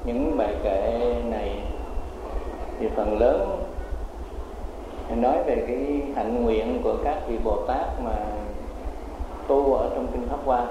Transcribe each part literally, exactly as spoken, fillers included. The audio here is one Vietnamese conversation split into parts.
những bài kệ này thì phần lớn nói về cái hạnh nguyện của các vị Bồ Tát mà tu ở trong kinh Pháp Hoa.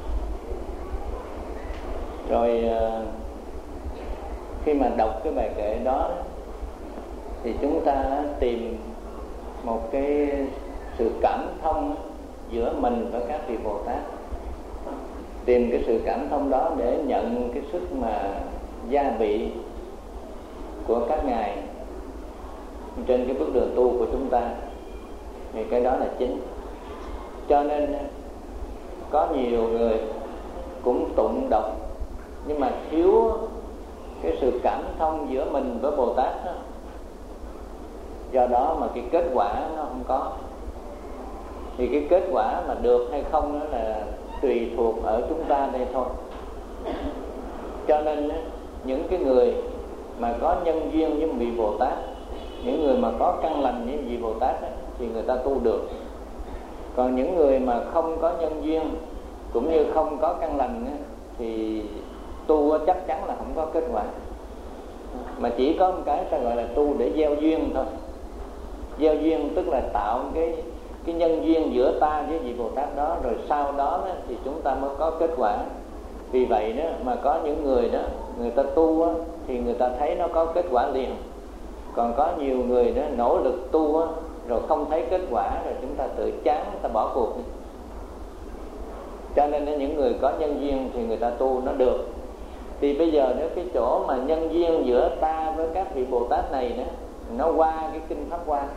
Rồi khi mà đọc cái bài kệ đó thì chúng ta tìm một cái sự cảm thông giữa mình và các vị Bồ Tát, tìm cái sự cảm thông đó để nhận cái sức mà gia vị của các ngài trên cái bước đường tu của chúng ta, thì cái đó là chính. Cho nên có nhiều người cũng tụng đọc nhưng mà thiếu cái sự cảm thông giữa mình với Bồ Tát đó. Do đó mà cái kết quả nó không có. Thì cái kết quả mà được hay không đó là tùy thuộc ở chúng ta đây thôi. Cho nên những cái người mà có nhân duyên với vị Bồ Tát, những người mà có căn lành với vị Bồ Tát ấy, thì người ta tu được. Còn những người mà không có nhân duyên cũng như không có căn lành ấy, thì tu chắc chắn là không có kết quả. Mà chỉ có một cái ta gọi là tu để gieo duyên thôi. Gieo duyên tức là tạo cái cái nhân duyên giữa ta với vị Bồ Tát đó, rồi sau đó, đó thì chúng ta mới có kết quả. Vì vậy đó mà có những người đó, người ta tu đó, thì người ta thấy nó có kết quả liền. Còn có nhiều người đó nỗ lực tu đó, rồi không thấy kết quả, rồi chúng ta tự chán, ta bỏ cuộc. Cho nên đó, những người có nhân duyên thì người ta tu nó được. Thì bây giờ nếu cái chỗ mà nhân duyên giữa ta với các vị Bồ Tát này đó, nó qua cái kinh Pháp Hoa.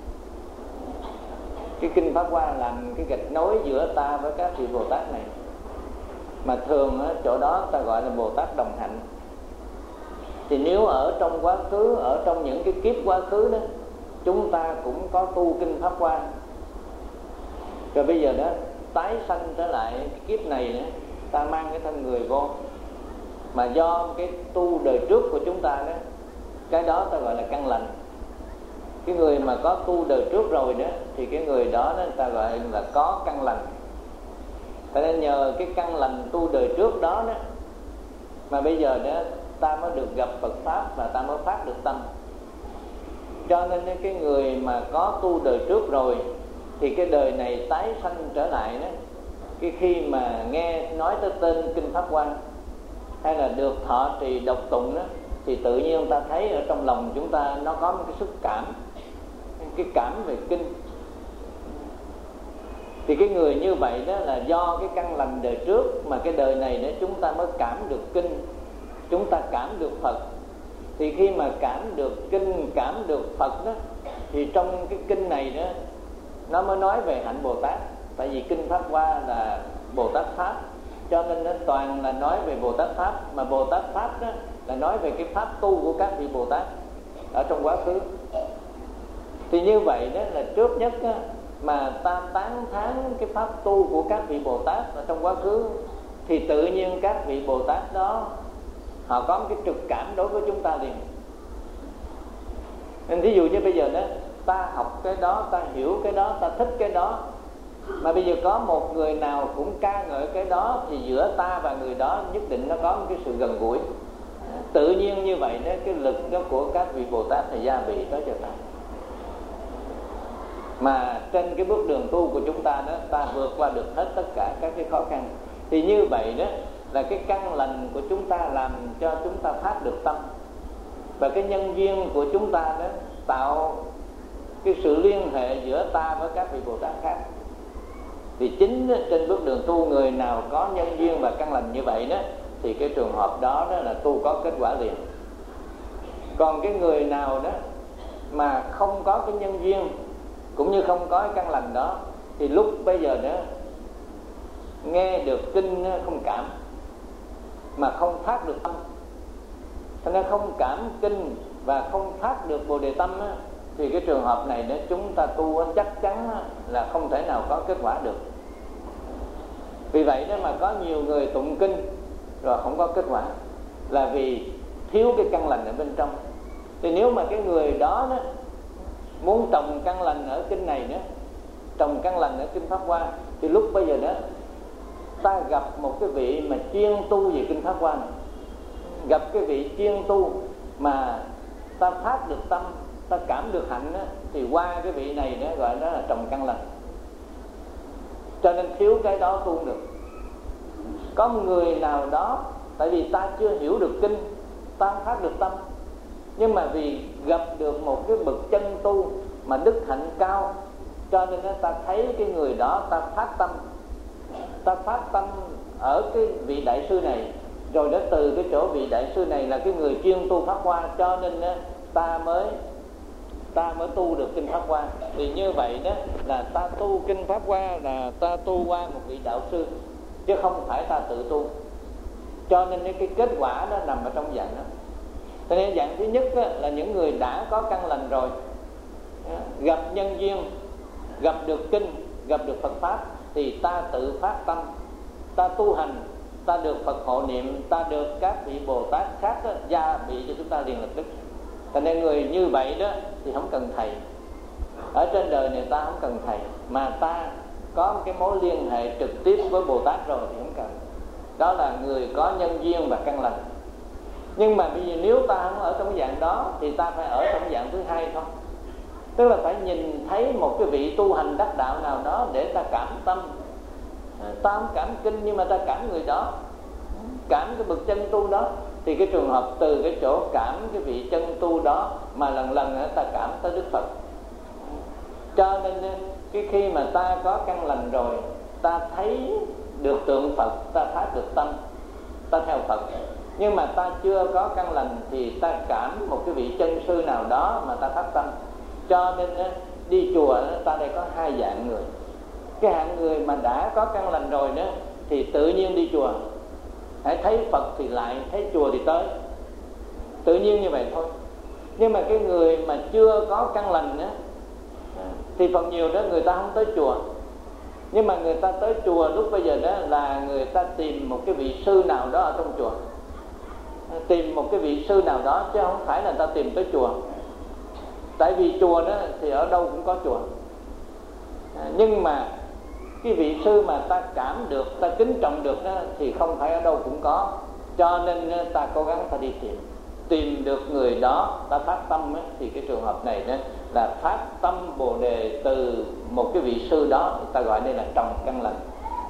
Cái kinh Pháp Hoa làm cái gạch nối giữa ta với các vị Bồ Tát này. Mà thường á, chỗ đó ta gọi là Bồ Tát đồng hạnh. Thì nếu ở trong quá khứ, ở trong những cái kiếp quá khứ đó, chúng ta cũng có tu kinh Pháp Hoa. Rồi bây giờ đó tái sanh trở lại cái kiếp này đó, ta mang cái thân người vô. Mà do cái tu đời trước của chúng ta đó, cái đó ta gọi là căn lành. Cái người mà có tu đời trước rồi đó, thì cái người đó, đó ta gọi là có căn lành. Cho nên nhờ cái căn lành tu đời trước đó đó, mà bây giờ đó ta mới được gặp Phật Pháp và ta mới phát được tâm. Cho nên cái người mà có tu đời trước rồi thì cái đời này tái sanh trở lại đó, cái khi mà nghe nói tới tên kinh Pháp Hoa hay là được thọ trì đọc tụng đó, thì tự nhiên ta thấy ở trong lòng chúng ta nó có một cái sức cảm, cái cảm về kinh. Thì cái người như vậy đó là do cái căn lành đời trước, mà cái đời này đó chúng ta mới cảm được kinh, chúng ta cảm được Phật. Thì khi mà cảm được kinh, cảm được Phật đó, thì trong cái kinh này đó nó mới nói về hạnh Bồ Tát. Tại vì kinh Pháp Hoa là Bồ Tát Pháp, cho nên nó toàn là nói về Bồ Tát Pháp. Mà Bồ Tát Pháp đó là nói về cái pháp tu của các vị Bồ Tát ở trong quá khứ. Thì như vậy đó là trước nhất đó, mà ta tán thán cái pháp tu của các vị Bồ Tát ở trong quá khứ, thì tự nhiên các vị Bồ Tát đó họ có một cái trực cảm đối với chúng ta liền. Nên ví dụ như bây giờ đó ta học cái đó, ta hiểu cái đó, ta thích cái đó, mà bây giờ có một người nào cũng ca ngợi cái đó, thì giữa ta và người đó nhất định nó có một cái sự gần gũi. Tự nhiên như vậy đó, cái lực đó của các vị Bồ Tát thì gia vị đó cho ta. Mà trên cái bước đường tu của chúng ta đó, ta vượt qua được hết tất cả các cái khó khăn. Thì như vậy đó là cái căn lành của chúng ta làm cho chúng ta phát được tâm. Và cái nhân duyên của chúng ta đó tạo cái sự liên hệ giữa ta với các vị Bồ Tát khác. Thì chính đó, trên bước đường tu, người nào có nhân duyên và căn lành như vậy đó, thì cái trường hợp đó, đó là tu có kết quả liền. Còn cái người nào đó mà không có cái nhân duyên cũng như không có cái căn lành đó, thì lúc bây giờ đó nghe được kinh không cảm, mà không phát được tâm. Cho nên không cảm kinh và không phát được Bồ Đề tâm á, thì cái trường hợp này đó chúng ta tu á, chắc chắn là không thể nào có kết quả được. Vì vậy đó mà có nhiều người tụng kinh rồi không có kết quả, là vì thiếu cái căn lành ở bên trong. Thì nếu mà cái người đó, đó muốn trồng căn lành ở kinh này nữa, trồng căn lành ở kinh Pháp Hoa, thì lúc bây giờ đó ta gặp một cái vị mà chuyên tu về kinh Pháp Hoa này, gặp cái vị chuyên tu mà ta phát được tâm, ta cảm được hạnh đó, thì qua cái vị này đó gọi đó là trồng căn lành. Cho nên thiếu cái đó tu không được. Có một người nào đó, tại vì ta chưa hiểu được kinh, ta không phát được tâm, nhưng mà vì gặp được một cái bậc chân tu mà đức hạnh cao, cho nên ta thấy cái người đó, ta phát tâm, ta phát tâm ở cái vị đại sư này, rồi đó từ cái chỗ vị đại sư này là cái người chuyên tu pháp hoa, cho nên ta mới ta mới tu được kinh pháp hoa. Thì như vậy đó là ta tu kinh pháp hoa là ta tu qua một vị đạo sư, chứ không phải ta tự tu. Cho nên cái kết quả đó nằm ở trong dạng đó. Cho nên dạng thứ nhất đó, là những người đã có căn lành rồi, gặp nhân duyên, gặp được kinh, gặp được Phật pháp, thì ta tự phát tâm, ta tu hành, ta được Phật hộ niệm, ta được các vị Bồ Tát khác đó, gia bị cho chúng ta liền lập tức. Cho nên người như vậy đó thì không cần thầy. Ở trên đời này ta không cần thầy, mà ta có một cái mối liên hệ trực tiếp với Bồ Tát rồi thì không cần. Đó là người có nhân duyên và căn lành. Nhưng mà bây giờ nếu ta không ở trong dạng đó thì ta phải ở trong dạng thứ hai thôi. Tức là phải nhìn thấy một cái vị tu hành đắc đạo nào đó để ta cảm tâm. Ta không cảm kinh nhưng mà ta cảm người đó, cảm cái bậc chân tu đó. Thì cái trường hợp từ cái chỗ cảm cái vị chân tu đó mà lần lần ta cảm tới Đức Phật. Cho nên cái khi mà ta có căn lành rồi, ta thấy được tượng Phật, ta phát được tâm, ta theo Phật. Nhưng mà ta chưa có căn lành thì ta cảm một cái vị chân sư nào đó mà ta phát tâm. Cho nên đi chùa ta đây có hai dạng người. Cái hạng người mà đã có căn lành rồi đó thì tự nhiên đi chùa, hãy thấy Phật thì lại, thấy chùa thì tới, tự nhiên như vậy thôi. Nhưng mà cái người mà chưa có căn lành đó, thì phần nhiều đó người ta không tới chùa. Nhưng mà người ta tới chùa lúc bây giờ đó là người ta tìm một cái vị sư nào đó ở trong chùa, tìm một cái vị sư nào đó, chứ không phải là ta tìm tới chùa. Tại vì chùa đó thì ở đâu cũng có chùa, nhưng mà cái vị sư mà ta cảm được, ta kính trọng được đó thì không phải ở đâu cũng có. Cho nên ta cố gắng ta đi tìm, tìm được người đó, ta phát tâm ấy, thì cái trường hợp này đó là phát tâm Bồ Đề từ một cái vị sư đó, ta gọi đây là trồng căn lành.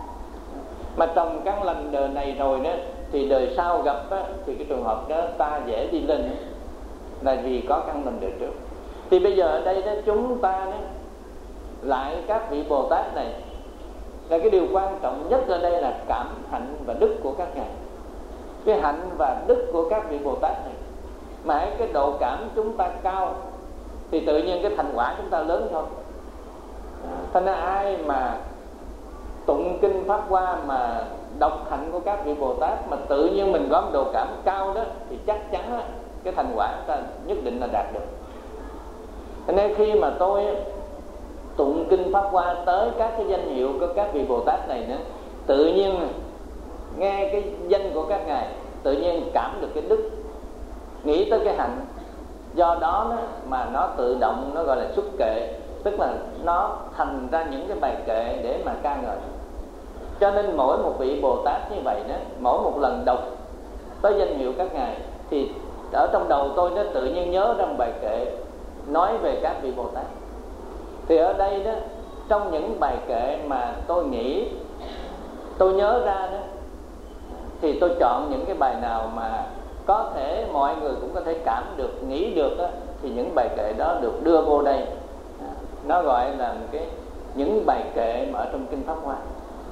Mà trồng căn lành đời này rồi đó thì đời sau gặp á, thì cái trường hợp đó ta dễ đi lên, là vì có căn lành đời trước. Thì bây giờ ở đây đó chúng ta đó, lại các vị Bồ Tát này, là cái điều quan trọng nhất ở đây là cảm hạnh và đức của các ngài. Cái hạnh và đức của các vị Bồ Tát này, mà cái độ cảm chúng ta cao thì tự nhiên cái thành quả chúng ta lớn thôi. Thành ra ai mà tụng kinh pháp hoa mà đọc hạnh của các vị Bồ Tát mà tự nhiên mình có một độ cảm cao đó, thì chắc chắn đó, cái thành quả ta nhất định là đạt được. Cho nên khi mà tôi tụng kinh pháp hoa tới các cái danh hiệu của các vị Bồ Tát này nữa, tự nhiên nghe cái danh của các ngài, tự nhiên cảm được cái đức, nghĩ tới cái hạnh. Do đó, đó mà nó tự động, nó gọi là xuất kệ, tức là nó thành ra những cái bài kệ để mà ca ngợi. Cho nên mỗi một vị Bồ Tát như vậy đó, mỗi một lần đọc tới danh hiệu các ngài thì ở trong đầu tôi nó tự nhiên nhớ ra một bài kệ nói về các vị Bồ Tát. Thì ở đây đó, trong những bài kệ mà tôi nghĩ, tôi nhớ ra đó, thì tôi chọn những cái bài nào mà có thể mọi người cũng có thể cảm được, nghĩ được đó, thì những bài kệ đó được đưa vô đây. Nó gọi là cái những bài kệ mà ở trong kinh pháp hoa,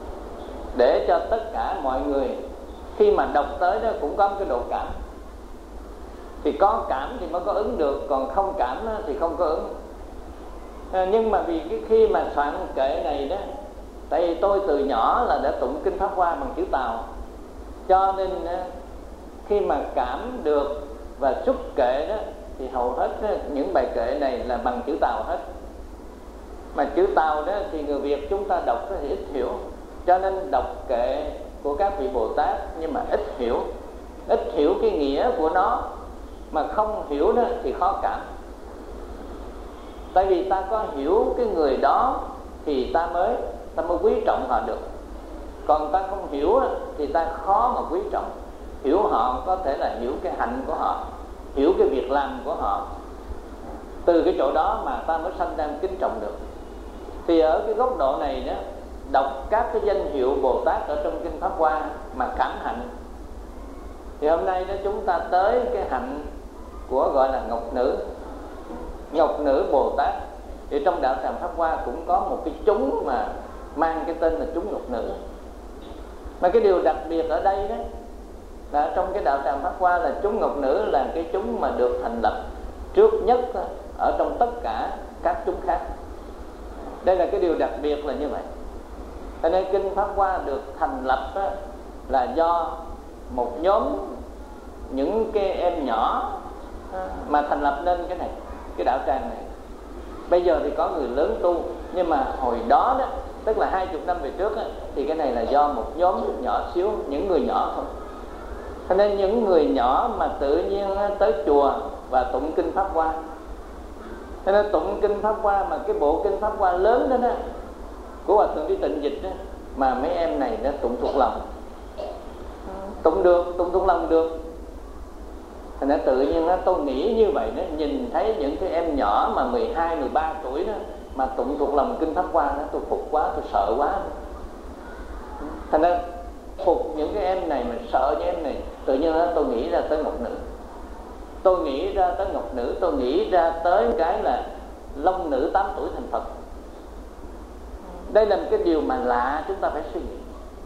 để cho tất cả mọi người khi mà đọc tới đó cũng có một cái độ cảm. Thì có cảm thì mới có ứng được, còn không cảm thì không có ứng. À, nhưng mà vì cái khi mà soạn kệ này đó, tại vì tôi từ nhỏ là đã tụng kinh pháp hoa bằng chữ Tàu, cho nên khi mà cảm được và xuất kệ đó thì hầu hết đó, những bài kệ này là bằng chữ Tàu hết. Mà chữ Tàu đó thì người Việt chúng ta đọc thì ít hiểu, cho nên đọc kệ của các vị Bồ Tát nhưng mà ít hiểu, ít hiểu cái nghĩa của nó, mà không hiểu đó thì khó cảm. Tại vì ta có hiểu cái người đó thì ta mới ta mới quý trọng họ được. Còn ta không hiểu thì ta khó mà quý trọng. hiểu họ có thể là hiểu cái hạnh của họ, hiểu cái việc làm của họ. Từ cái chỗ đó mà ta mới sanh ra kính trọng được. Thì ở cái góc độ này đó, đọc các cái danh hiệu Bồ Tát ở trong kinh Pháp Hoa mà cảm hạnh. Thì hôm nay đó chúng ta tới cái hạnh của gọi là Ngọc Nữ, Ngọc Nữ Bồ Tát. Thì trong đạo tràng Pháp Hoa cũng có một cái chúng mà mang cái tên là chúng Ngọc Nữ. Mà cái điều đặc biệt ở đây đó là trong cái đạo tràng Pháp Hoa là chúng Ngọc Nữ là cái chúng mà được thành lập trước nhất ở trong tất cả các chúng khác. Đây là cái điều đặc biệt là như vậy. Cho nên kinh Pháp Hoa được thành lập đó là do một nhóm những cái em nhỏ mà thành lập nên cái này, cái đạo tràng này. Bây giờ thì có người lớn tu, nhưng mà hồi đó đó, tức là hai chục năm về trước đó, thì cái này là do một nhóm nhỏ xíu, những người nhỏ thôi. Cho nên những người nhỏ mà tự nhiên tới chùa và tụng kinh Pháp Hoa. Cho nên tụng kinh Pháp Hoa mà cái bộ kinh Pháp Hoa lớn đó, đó của Hòa Thượng Đi Tịnh dịch đó, mà mấy em này nó tụng thuộc lòng, tụng được, tụng thuộc lòng được. Thì nó tự nhiên nó, tôi nghĩ như vậy đó, nhìn thấy những cái em nhỏ mà mười hai, mười ba tuổi đó mà tụng thuộc lòng kinh Pháp Hoa đó, tôi phục quá, tôi sợ quá. Thành ra phục những cái em này, mà sợ những em này, tự nhiên đó, tôi nghĩ ra tới Ngọc Nữ. Tôi nghĩ ra tới Ngọc Nữ, tôi nghĩ ra tới cái là Long Nữ tám tuổi thành Phật. Đây là một cái điều mà lạ, chúng ta phải suy nghĩ.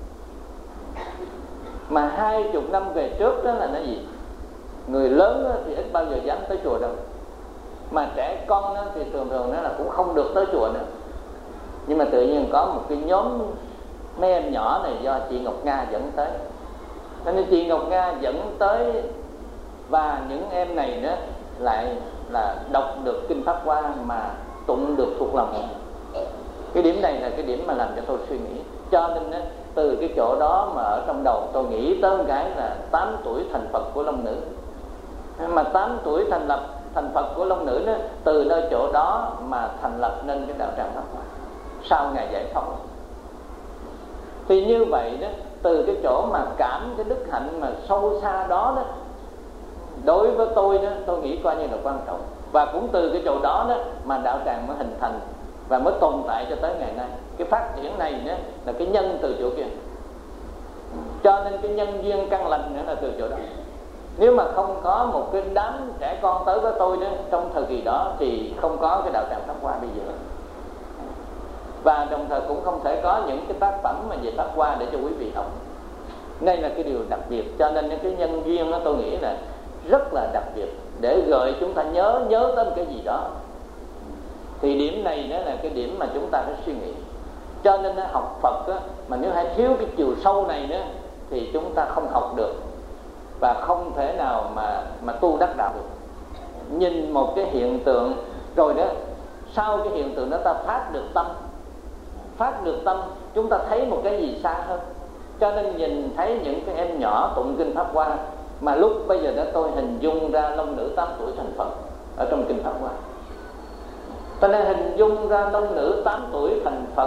Mà hai chục năm về trước đó là nó gì? Người lớn thì ít bao giờ dám tới chùa đâu, mà trẻ con thì thường thường nó là cũng không được tới chùa nữa. Nhưng mà tự nhiên có một cái nhóm mấy em nhỏ này do chị Ngọc Nga dẫn tới. Cho nên chị Ngọc Nga dẫn tới, và những em này đó lại là đọc được kinh Pháp Hoa mà tụng được thuộc lòng. Cái điểm này là cái điểm mà làm cho tôi suy nghĩ. Cho nên đó, từ cái chỗ đó mà ở trong đầu tôi nghĩ tới một cái là tám tuổi thành Phật của Long Nữ. Mà tám tuổi thành lập thành Phật của Long Nữ đó, từ nơi chỗ đó mà thành lập nên cái đạo tràng Pháp Hoa sau ngày giải phóng. Thì như vậy đó, từ cái chỗ mà cảm cái đức hạnh mà sâu xa đó đó, đối với tôi đó, tôi nghĩ coi như là quan trọng. Và cũng từ cái chỗ đó đó mà đạo tràng mới hình thành và mới tồn tại cho tới ngày nay. Cái phát triển này đó là cái nhân từ chỗ kia. Cho nên cái nhân duyên căn lành nữa là từ chỗ đó. Nếu mà không có một cái đám trẻ con tới với tôi đó trong thời kỳ đó thì không có cái đạo tràng Pháp Hoa bây giờ. Và đồng thời cũng không thể có những cái tác phẩm mà về Pháp Hoa để cho quý vị học. Đây là cái điều đặc biệt. Cho nên những cái nhân duyên đó tôi nghĩ là rất là đặc biệt, để gợi chúng ta nhớ nhớ tới cái gì đó. Thì điểm này đó là cái điểm mà chúng ta phải suy nghĩ. Cho nên nó học Phật đó, mà nếu hay thiếu cái chiều sâu này đó thì chúng ta không học được và không thể nào mà mà tu đắc đạo được. Nhìn một cái hiện tượng rồi đó, sau cái hiện tượng đó ta phát được tâm, phát được tâm chúng ta thấy một cái gì xa hơn. Cho nên nhìn thấy những cái em nhỏ tụng kinh Pháp Hoa, mà lúc bây giờ đó tôi hình dung ra Long Nữ tám tuổi thành Phật ở trong kinh Pháp Hoa. Cho nên hình dung ra Long Nữ tám tuổi thành Phật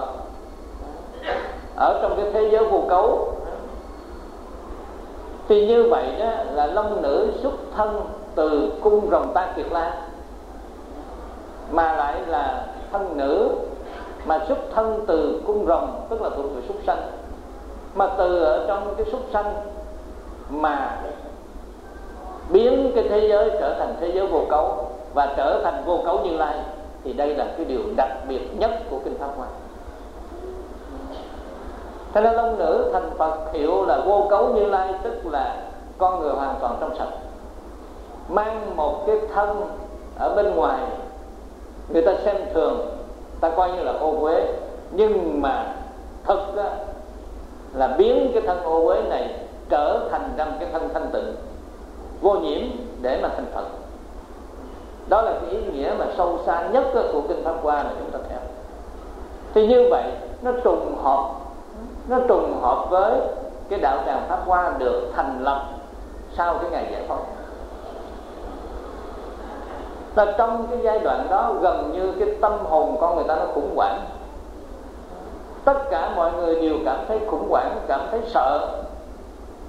ở trong cái thế giới vô cấu. Thì như vậy đó là Long Nữ xuất thân từ cung Rồng Ta Kiệt La, mà lại là thân nữ, mà xuất thân từ cung rồng, tức là thuộc về súc sanh. Mà từ ở trong cái súc sanh mà biến cái thế giới trở thành thế giới vô cấu và trở thành vô cấu Như Lai, thì đây là cái điều đặc biệt nhất của kinh Pháp Hoa. Thế nên Long Nữ thành Phật hiệu là vô cấu Như Lai, tức là con người hoàn toàn trong sạch, mang một cái thân ở bên ngoài người ta xem thường, ta coi như là ô uế, nhưng mà thực ra là biến cái thân ô uế này trở thành ra cái thân thanh tịnh vô nhiễm để mà thành Phật. Đó là cái ý nghĩa mà sâu xa nhất của kinh Pháp Hoa mà chúng ta theo. Thì như vậy nó trùng hợp, nó trùng hợp với cái đạo tràng Pháp Hoa được thành lập sau cái ngày giải phóng. Và trong cái giai đoạn đó gần như cái tâm hồn con người ta nó khủng hoảng. Tất cả mọi người đều cảm thấy khủng hoảng, cảm thấy sợ.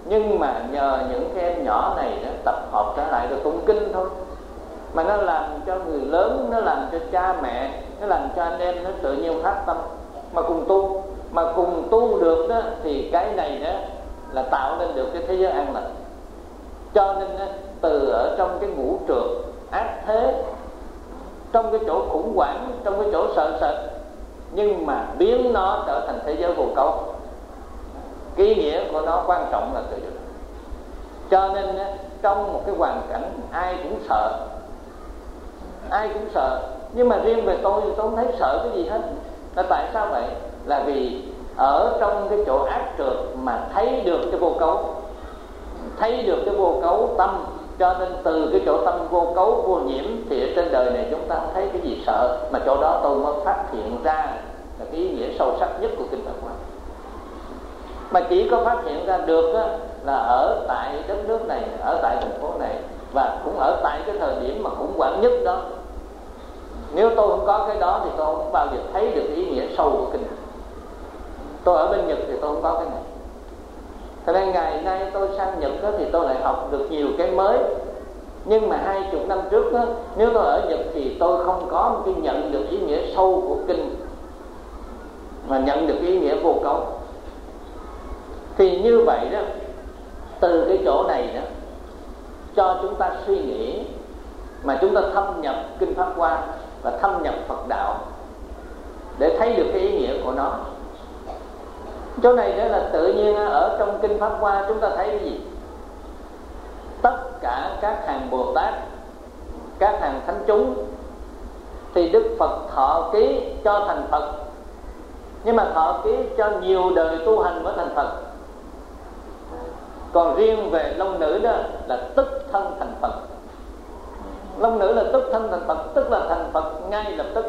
Nhưng mà nhờ những cái em nhỏ này đó tập hợp trở lại rồi tụng kinh thôi, mà nó làm cho người lớn, nó làm cho cha mẹ, nó làm cho anh em nó tự nhiên phát tâm mà cùng tu. Mà cùng tu được đó thì cái này đó là tạo nên được cái thế giới an lành. Cho nên đó, từ ở trong cái ngũ trược ác thế, trong cái chỗ khủng hoảng, trong cái chỗ sợ sệt, nhưng mà biến nó trở thành thế giới vô cấu. Cái ý nghĩa của nó quan trọng là từ đó. Cho nên trong một cái hoàn cảnh ai cũng sợ, ai cũng sợ, nhưng mà riêng về tôi thì tôi không thấy sợ cái gì hết. Là tại sao vậy? Là vì ở trong cái chỗ ác trượt mà thấy được cái vô cấu, thấy được cái vô cấu tâm. Cho nên từ cái chỗ tâm vô cấu, vô nhiễm thì ở trên đời này chúng ta không thấy cái gì sợ. Mà chỗ đó tôi mới phát hiện ra là cái ý nghĩa sâu sắc nhất của Kinh Pháp Hoa. Mà chỉ có phát hiện ra được á, là ở tại đất nước này, ở tại thành phố này, và cũng ở tại cái thời điểm mà khủng hoảng nhất đó. Nếu tôi không có cái đó thì tôi không bao giờ thấy được ý nghĩa sâu của kinh. Tôi ở bên Nhật thì tôi không có cái này. Thế nên ngày nay tôi sang Nhật đó, thì tôi lại học được nhiều cái mới. Nhưng mà hai chục năm trước đó, nếu tôi ở Nhật thì tôi không có một cái nhận được ý nghĩa sâu của kinh, mà nhận được cái ý nghĩa vô cấu. Thì như vậy đó, từ cái chỗ này đó cho chúng ta suy nghĩ, mà chúng ta thâm nhập Kinh Pháp Hoa và thâm nhập Phật đạo để thấy được cái ý nghĩa của nó. Chỗ này đó là tự nhiên ở trong Kinh Pháp Hoa chúng ta thấy cái gì? Tất cả các hàng Bồ Tát, các hàng thánh chúng thì Đức Phật thọ ký cho thành Phật. Nhưng mà thọ ký cho nhiều đời tu hành mới thành Phật. Còn riêng về long nữ đó là tức thân thành Phật. Long nữ là tức thân thành Phật, tức là thành Phật ngay lập tức.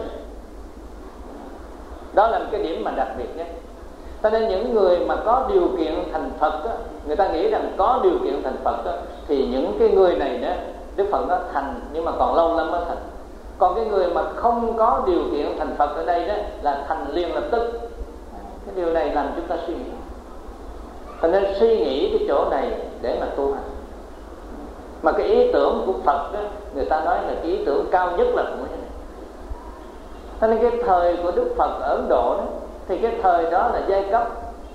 Đó là một cái điểm mà đặc biệt nhất. Cho nên những người mà có điều kiện thành Phật đó, người ta nghĩ rằng có điều kiện thành Phật đó, thì những cái người này đó Đức Phật nó thành, nhưng mà còn lâu lắm mới thành. Còn cái người mà không có điều kiện thành Phật ở đây đó là thành liền lập tức. Cái điều này làm chúng ta suy nghĩ. Cho nên suy nghĩ cái chỗ này để mà tu hành. Mà cái ý tưởng của Phật đó, người ta nói là cái ý tưởng cao nhất là cũng thế này. Cho nên cái thời của Đức Phật ở Ấn Độ đó, thì cái thời đó là giai cấp.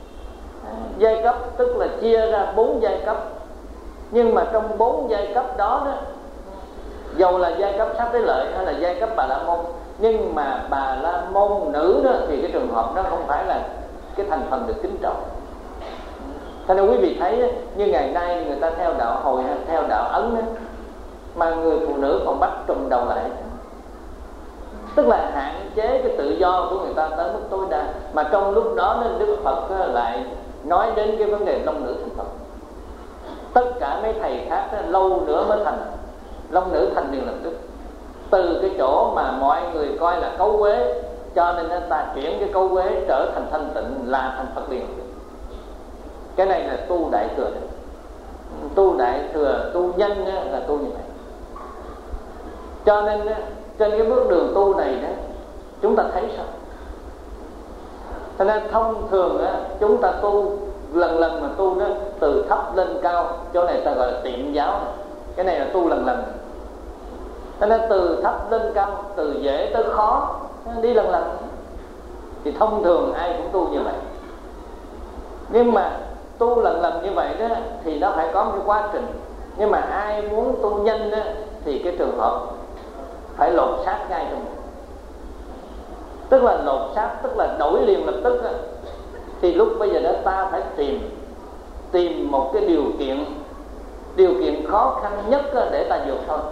Giai cấp tức là chia ra bốn giai cấp. Nhưng mà trong bốn giai cấp đó đó, dầu là giai cấp Sát Đế Lợi hay là giai cấp Bà La Môn, nhưng mà Bà La Môn nữ đó thì cái trường hợp đó không phải là cái thành phần được kính trọng. Cho nên quý vị thấy như ngày nay người ta theo đạo Hồi hay theo đạo Ấn đó, mà người phụ nữ còn bắt trùm đầu lại, tức là hạn chế cái tự do của người ta tới mức tối đa. Mà trong lúc đó nên Đức Phật lại nói đến cái vấn đề long nữ thành Phật. Tất cả mấy thầy khác đó, lâu nữa mới thành long nữ thành liền lập tức. Từ cái chỗ mà mọi người coi là cấu uế, cho nên người ta chuyển cái cấu uế trở thành thanh tịnh là thành Phật liền. Cái này là tu đại thừa. Tu đại thừa, tu nhân là tu như vậy. Cho nên trên cái bước đường tu này đó, chúng ta thấy sao? Cho nên thông thường đó, chúng ta tu lần lần mà tu đó, từ thấp lên cao. Chỗ này ta gọi là tiệm giáo. Cái này là tu lần lần. Cho nên từ thấp lên cao, từ dễ tới khó, đi lần lần. Thì thông thường ai cũng tu như vậy. Nhưng mà tu lần lần như vậy đó thì nó phải có một cái quá trình. Nhưng mà ai muốn tu nhanh đó, thì cái trường hợp phải lột xác ngay trong mình. Tức là lột xác, tức là đổi liền lập tức đó. Thì lúc bây giờ đó ta phải tìm Tìm một cái điều kiện Điều kiện khó khăn nhất để ta vượt thôi.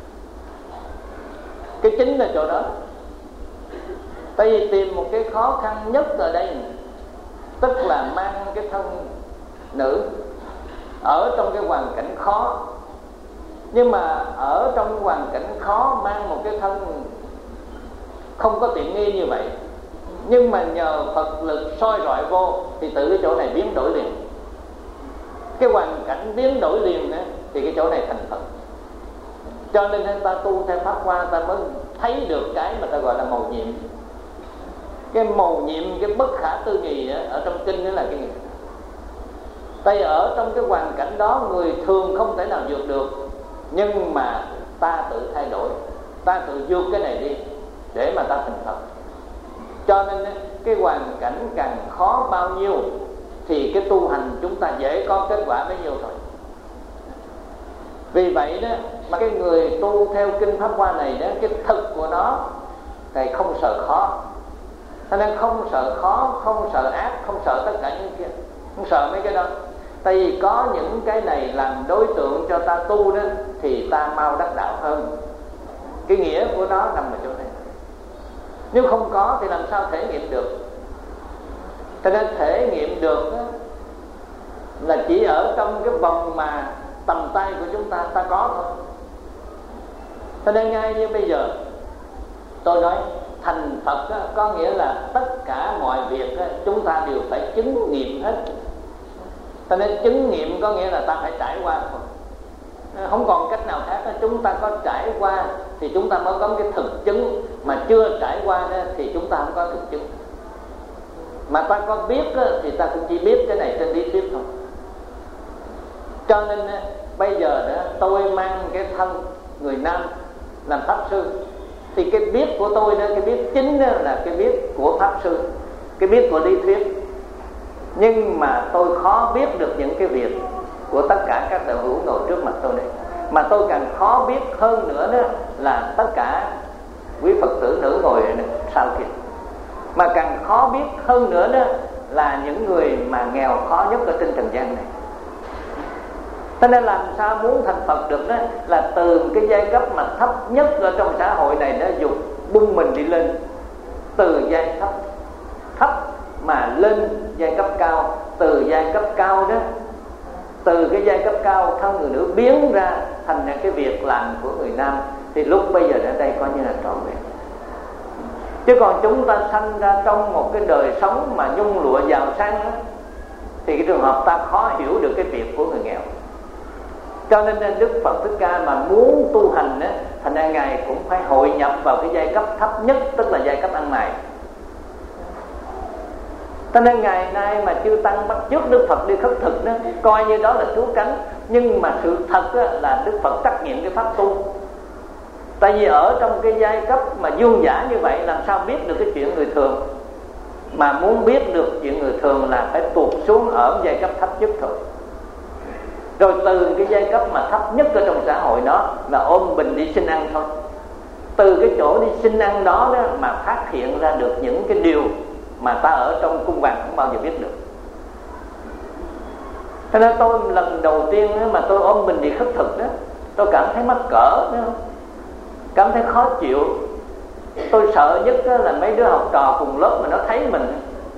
Cái chính là chỗ đó. Tại vì tìm một cái khó khăn nhất ở đây, tức là mang cái thân nữ ở trong cái hoàn cảnh khó. Nhưng mà ở trong hoàn cảnh khó mang một cái thân không có tiện nghi như vậy, nhưng mà nhờ Phật lực soi rọi vô thì từ cái chỗ này biến đổi liền. Cái hoàn cảnh biến đổi liền đó, thì cái chỗ này thành Phật. Cho nên ta tu theo Pháp Hoa, ta mới thấy được cái mà ta gọi là mầu nhiệm. Cái mầu nhiệm, cái bất khả tư nghị đó, ở trong kinh đó là cái gì? Tại ở trong cái hoàn cảnh đó người thường không thể nào vượt được, nhưng mà ta tự thay đổi, ta tự vượt cái này đi để mà ta thành Phật. Cho nên cái hoàn cảnh càng khó bao nhiêu thì cái tu hành chúng ta dễ có kết quả bấy nhiêu thôi. Vì vậy đó mà cái người tu theo kinh Pháp Hoa này đó, cái thực của nó thầy không sợ khó. Cho nên không sợ khó, không sợ ác, không sợ tất cả những kia, không sợ mấy cái đó. Tại vì có những cái này làm đối tượng cho ta tu đó thì ta mau đắc đạo hơn. Cái nghĩa của nó nằm ở chỗ này. Nếu không có thì làm sao thể nghiệm được? Cho nên thể nghiệm được đó, là chỉ ở trong cái vòng mà tầm tay của chúng ta, ta có thôi. Cho nên ngay như bây giờ tôi nói thành Phật đó, có nghĩa là tất cả mọi việc đó, chúng ta đều phải chứng nghiệm hết. Cho nên chứng nghiệm có nghĩa là ta phải trải qua thôi, không còn cách nào khác. Chúng ta có trải qua thì chúng ta mới có cái thực chứng, mà chưa trải qua đó, thì chúng ta không có thực chứng. Mà ta có biết đó, thì ta cũng chỉ biết cái này trên lý thuyết thôi. Cho nên bây giờ đó tôi mang cái thân người nam làm pháp sư, thì cái biết của tôi đó, cái biết chính đó là cái biết của pháp sư, cái biết của lý thuyết. Nhưng mà tôi khó biết được những cái việc của tất cả các đạo hữu ngồi trước mặt tôi đây. Mà tôi càng khó biết hơn nữa đó là tất cả quý Phật tử nữ ngồi sau kia. Mà càng khó biết hơn nữa đó là những người mà nghèo khó nhất ở trên trần gian này. Cho nên làm sao muốn thành Phật được đó là từ cái giai cấp mà thấp nhất ở trong xã hội này nó dục bung mình đi lên, từ giai thấp thấp mà lên giai cấp cao, từ giai cấp cao đó, từ cái giai cấp cao thân người nữ biến ra thành ra cái việc làm của người nam, thì lúc bây giờ ở đây coi như là trọn vẹn. Chứ còn chúng ta sanh ra trong một cái đời sống mà nhung lụa giàu sang đó, thì cái trường hợp ta khó hiểu được cái việc của người nghèo. Cho nên Đức Phật Thích Ca mà muốn tu hành á, thành ra Ngài cũng phải hội nhập vào cái giai cấp thấp nhất, tức là giai cấp ăn mày. Cho nên ngày nay mà chư tăng bắt chước Đức Phật đi khất thực đó, coi như đó là cứu cánh. Nhưng mà sự thật á, là Đức Phật trách nhiệm cái pháp tu. Tại vì ở trong cái giai cấp mà vương giả như vậy, làm sao biết được cái chuyện người thường. Mà muốn biết được chuyện người thường là phải tụt xuống ở giai cấp thấp nhất thôi. Rồi từ cái giai cấp mà thấp nhất ở trong xã hội đó là ôm bình đi xin ăn thôi. Từ cái chỗ đi xin ăn đó, đó mà phát hiện ra được những cái điều mà ta ở trong cung hoàng không bao giờ biết được. Cho nên tôi lần đầu tiên mà tôi ôm bình đi khất thực đó, tôi cảm thấy mắc cỡ đó, cảm thấy khó chịu. Tôi sợ nhất là mấy đứa học trò cùng lớp mà nó thấy mình,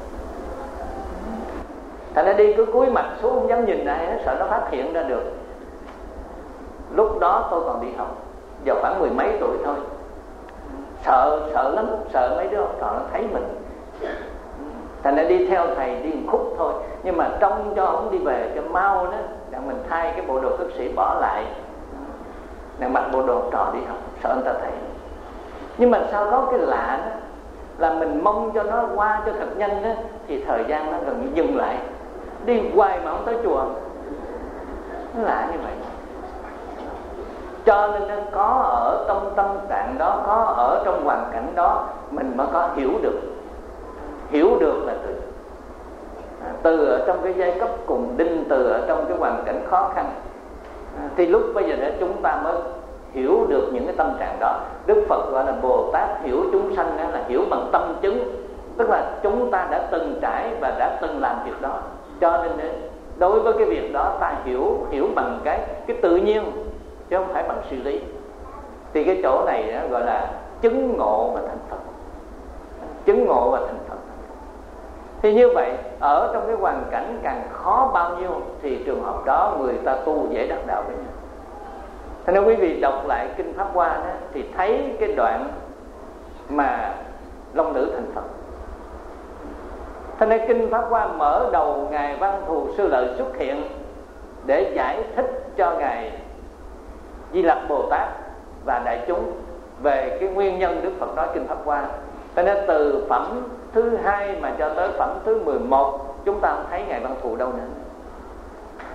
thành ra đi cứ cúi mặt xuống không dám nhìn ai, sợ nó phát hiện ra được. Lúc đó tôi còn đi học, giờ khoảng mười mấy tuổi thôi, sợ sợ lắm, sợ mấy đứa học trò nó thấy mình. Thành ra đi theo thầy đi một khúc thôi, nhưng mà trông cho ổng đi về cho mau đó, để mình thay cái bộ đồ cất sĩ bỏ lại, để mặc bộ đồ học trò đi học, sợ người ta thấy. Nhưng mà sao có cái lạ đó là mình mong cho nó qua cho thật nhanh đó, thì thời gian nó gần như dừng lại, đi hoài mà không tới chùa. Nó lạ như vậy. Cho nên nó có ở trong tâm trạng đó, có ở trong hoàn cảnh đó, mình mới có hiểu được. Hiểu được là từ từ ở trong cái giai cấp cùng đinh, từ ở trong cái hoàn cảnh khó khăn, thì lúc bây giờ để chúng ta mới hiểu được những cái tâm trạng đó. Đức Phật gọi là Bồ Tát hiểu chúng sanh, là hiểu bằng tâm chứng, tức là chúng ta đã từng trải và đã từng làm việc đó. Cho nên đối với cái việc đó ta hiểu hiểu bằng cái cái tự nhiên, chứ không phải bằng suy lý. Thì cái chỗ này đó gọi là chứng ngộ và thành Phật. Chứng ngộ và thành Phật. Thì như vậy ở trong cái hoàn cảnh càng khó bao nhiêu thì trường hợp đó người ta tu dễ đắc đạo với nhau. Thế nên quý vị đọc lại kinh Pháp Hoa đó, thì thấy cái đoạn mà Long Nữ thành Phật. Thế nên kinh Pháp Hoa mở đầu Ngài Văn Thù Sư Lợi xuất hiện để giải thích cho Ngài Di Lặc Bồ Tát và đại chúng về cái nguyên nhân Đức Phật nói kinh Pháp Hoa. Cho nên từ phẩm thứ hai mà cho tới phẩm thứ mười một chúng ta không thấy Ngài Văn Thù đâu nữa.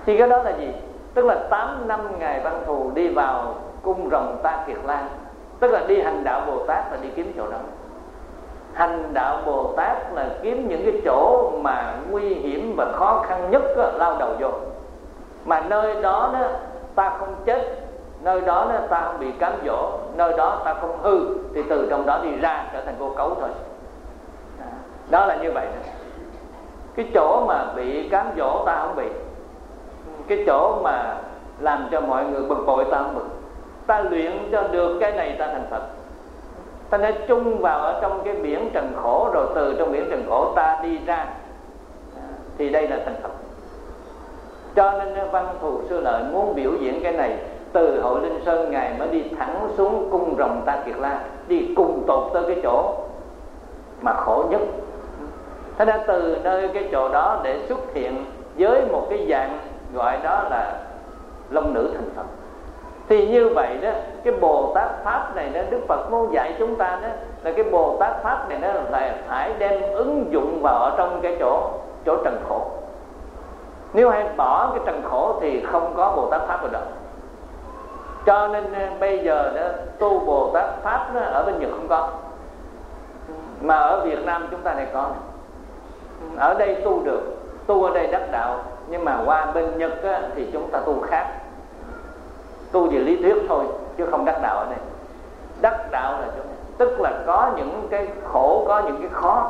Thì cái đó là gì? Tức là tám năm Ngài Văn Thù đi vào cung Rồng Ta Kiệt La, tức là đi hành đạo Bồ Tát là đi kiếm chỗ đó. Hành đạo Bồ Tát là kiếm những cái chỗ mà nguy hiểm và khó khăn nhất đó, lao đầu vô. Mà nơi đó, đó ta không chết, nơi đó, đó ta không bị cám dỗ, nơi đó ta không hư, thì từ trong đó đi ra trở thành vô cấu thôi. Đó là như vậy đó. Cái chỗ mà bị cám dỗ ta không bị, cái chỗ mà làm cho mọi người bực bội ta không bực. Ta luyện cho được cái này ta thành Phật. Ta đã chung vào ở trong cái biển trần khổ, rồi từ trong biển trần khổ ta đi ra, thì đây là thành Phật. Cho nên Văn Thù Sư Lợi muốn biểu diễn cái này. Từ Hội Linh Sơn Ngài mới đi thẳng xuống cung Rồng Ta Kiệt La, đi cùng tột tới cái chỗ mà khổ nhất. Thế nên từ nơi cái chỗ đó để xuất hiện với một cái dạng gọi đó là long nữ thành Phật. Thì như vậy đó, cái Bồ Tát Pháp này đó, Đức Phật muốn dạy chúng ta đó là cái Bồ Tát Pháp này đó là phải đem ứng dụng vào ở trong cái chỗ chỗ trần khổ. Nếu hay bỏ cái trần khổ thì không có Bồ Tát Pháp ở đó. Cho nên bây giờ đó, tu Bồ Tát Pháp đó, ở bên Nhật không có, mà ở Việt Nam chúng ta này có. Ở đây tu được, tu ở đây đắc đạo, nhưng mà qua bên Nhật á, thì chúng ta tu khác, tu về lý thuyết thôi chứ không đắc đạo ở đây. Đắc đạo là chúng, tức là có những cái khổ, có những cái khó,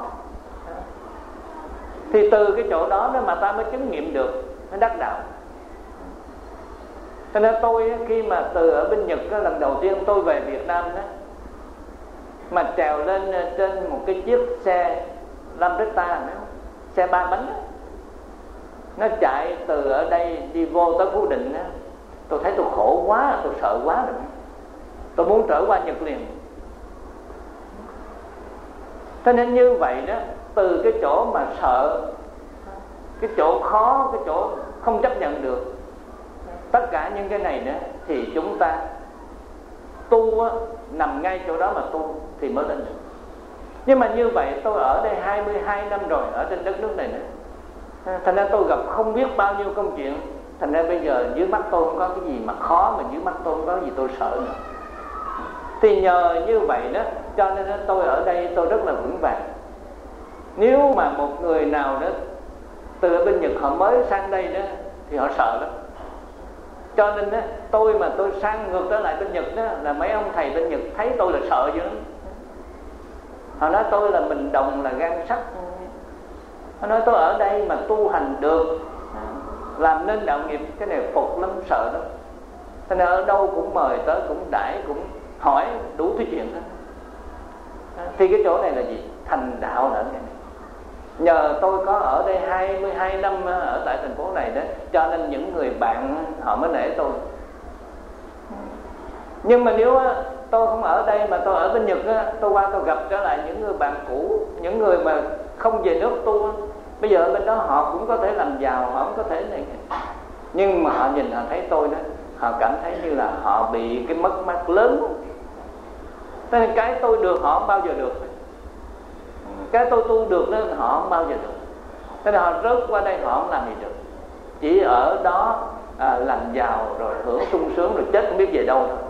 thì từ cái chỗ đó, đó mà ta mới chứng nghiệm được nó đắc đạo. Cho nên tôi khi mà từ ở bên Nhật đó, lần đầu tiên tôi về Việt Nam đó, mà trèo lên trên một cái chiếc xe Lambretta, xe ba bánh đó, nó chạy từ ở đây đi vô tới Phú Định đó, tôi thấy tôi khổ quá, tôi sợ quá rồi, tôi muốn trở qua Nhật liền. Cho nên như vậy đó, từ cái chỗ mà sợ, cái chỗ khó, cái chỗ không chấp nhận được, tất cả những cái này nữa, thì chúng ta tu á, nằm ngay chỗ đó mà tu thì mới lên được. Nhưng mà như vậy tôi ở đây hai mươi hai năm rồi, ở trên đất nước này nữa, thành ra tôi gặp không biết bao nhiêu công chuyện. Thành ra bây giờ dưới mắt tôi không có cái gì mà khó, mà dưới mắt tôi không có cái gì tôi sợ nữa. Thì nhờ như vậy đó, cho nên tôi ở đây tôi rất là vững vàng. Nếu mà một người nào đó từ ở bên Nhật họ mới sang đây đó thì họ sợ lắm. Cho nên đó, tôi mà tôi sang ngược trở lại bên Nhật đó, là mấy ông thầy bên Nhật thấy tôi là sợ dữ lắm. Họ nói tôi là mình đồng là gan sắt. Họ nói tôi ở đây mà tu hành được, làm nên đạo nghiệp, cái này phục lắm, sợ lắm. Thế nên ở đâu cũng mời tới, cũng đãi, cũng hỏi đủ thứ chuyện hết. Thì cái chỗ này là gì? Thành đạo là cái này. Nhờ tôi có ở đây hai mươi hai năm ở tại thành phố này đó, cho nên những người bạn họ mới nể tôi. Nhưng mà nếu tôi không ở đây mà tôi ở bên Nhật, tôi qua tôi gặp trở lại những người bạn cũ, những người mà không về nước tu, bây giờ ở bên đó họ cũng có thể làm giàu, họ cũng có thể này, nhưng mà họ nhìn họ thấy tôi đó, họ cảm thấy như là họ bị cái mất mát lớn. Thế nên cái tôi được họ không bao giờ được, cái tôi tu được đó họ không bao giờ được. Thế nên họ rớt qua đây họ không làm gì được, chỉ ở đó à, làm giàu rồi hưởng sung sướng rồi chết không biết về đâu thôi.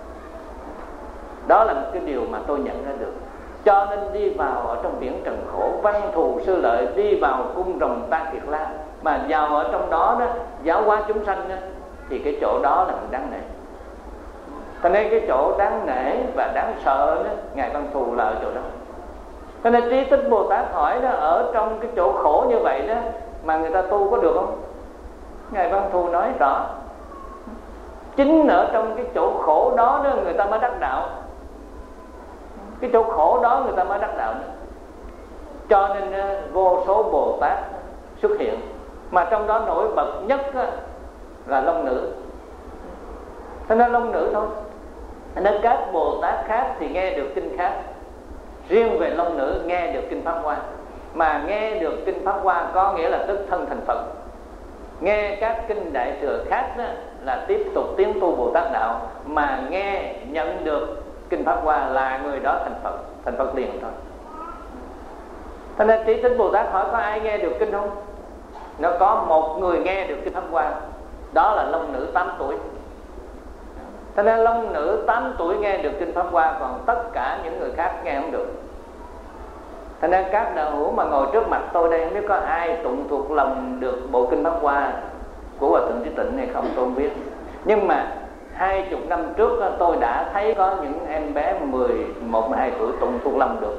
Đó là một cái điều mà tôi nhận ra được. Cho nên đi vào ở trong biển trần khổ, Văn Thù Sư Lợi đi vào cung Rồng Ta Kiệt La, mà vào ở trong đó đó giáo hóa chúng sanh đó, thì cái chỗ đó là mình đáng nể. Cho nên cái chỗ đáng nể và đáng sợ đó, Ngài Văn Thù là ở chỗ đó. Cho nên Trí Tích Bồ Tát hỏi đó, ở trong cái chỗ khổ như vậy đó mà người ta tu có được không? Ngài Văn Thù nói rõ, chính ở trong cái chỗ khổ đó, đó người ta mới đắc đạo. Cái chỗ khổ đó người ta mới đắc đạo nữa. Cho nên vô số Bồ Tát xuất hiện, mà trong đó nổi bật nhất là Long Nữ. Thế nên Long Nữ thôi. Nên các Bồ Tát khác thì nghe được kinh khác, riêng về Long Nữ nghe được kinh Pháp Hoa. Mà nghe được kinh Pháp Hoa có nghĩa là tức thân thành Phật. Nghe các kinh Đại Thừa khác đó là tiếp tục tiến tu Bồ Tát đạo. Mà nghe nhận được kinh Pháp Hoa là người đó thành Phật, thành Phật liền thôi. Thế nên Trí Tích Bồ Tát hỏi có ai nghe được kinh không? Nó có một người nghe được kinh Pháp Hoa, đó là long nữ tám tuổi. Thế nên long nữ tám tuổi nghe được kinh Pháp Hoa, còn tất cả những người khác nghe không được. Thế nên các đạo hữu mà ngồi trước mặt tôi đây, không biết có ai tụng thuộc lòng được bộ kinh Pháp Hoa của Hòa Thượng Trí Tịnh hay không tôi không biết. Nhưng mà hai chục năm trước tôi đã thấy có những em bé mười một, mười hai tuổi tụng thuộc lòng được.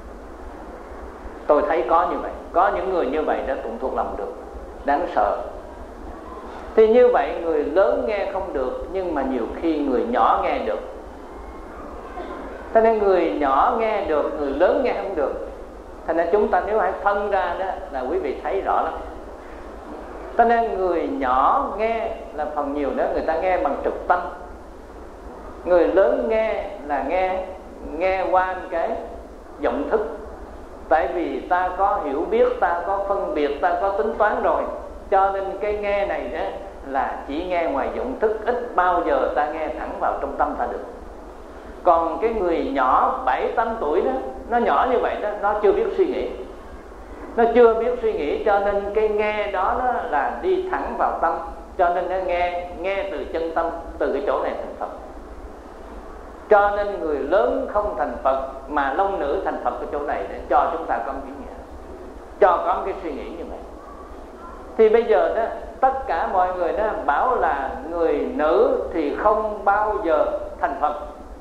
Tôi thấy có như vậy, có những người như vậy đã tụng thuộc lòng được, đáng sợ. Thì như vậy người lớn nghe không được, nhưng mà nhiều khi người nhỏ nghe được. Thế nên người nhỏ nghe được, người lớn nghe không được. Thế nên chúng ta nếu hãy phân ra đó là quý vị thấy rõ lắm. Thế nên người nhỏ nghe là phần nhiều đó người ta nghe bằng trực tâm. Người lớn nghe là nghe nghe qua cái vọng thức. Tại vì ta có hiểu biết, ta có phân biệt, ta có tính toán rồi, cho nên cái nghe này đó là chỉ nghe ngoài vọng thức, ít bao giờ ta nghe thẳng vào trong tâm ta được. Còn cái người nhỏ bảy tám tuổi đó, nó nhỏ như vậy đó, nó chưa biết suy nghĩ, nó chưa biết suy nghĩ, cho nên cái nghe đó, đó là đi thẳng vào tâm, cho nên nó nghe nghe từ chân tâm, từ cái chỗ này thành Phật. Cho nên người lớn không thành Phật, mà long nữ thành Phật ở chỗ này để cho chúng ta có một cái nghĩa, cho có một cái suy nghĩ như vậy. Thì bây giờ đó tất cả mọi người đó bảo là người nữ thì không bao giờ thành Phật.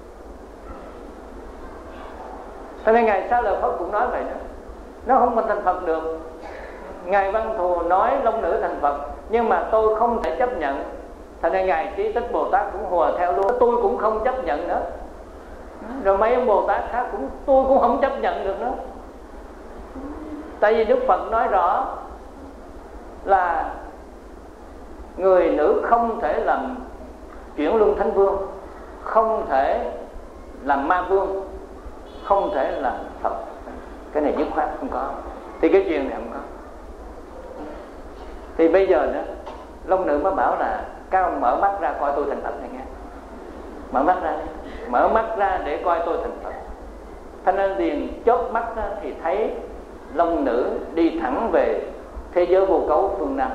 Cho nên Ngài Xá Lợi Phất cũng nói vậy đó, nó không có thành Phật được. Ngài Văn Thù nói long nữ thành Phật, nhưng mà tôi không thể chấp nhận. Thành nên Ngài Trí Tích Bồ Tát cũng hùa theo luôn, tôi cũng không chấp nhận nữa. Rồi mấy ông Bồ Tát khác cũng tôi cũng không chấp nhận được nữa. Tại vì Đức Phật nói rõ là người nữ không thể làm chuyển luân thánh vương, không thể làm ma vương, không thể làm Phật. Cái này dứt khoát không có. Thì cái chuyện này không có. Thì bây giờ đó long nữ mới bảo là các ông mở mắt ra coi tôi thành Phật này nghe. Mở mắt ra, mở mắt ra để coi tôi thành Phật. Thế nên liền chớp mắt thì thấy long nữ đi thẳng về thế giới vô cấu phương Nam,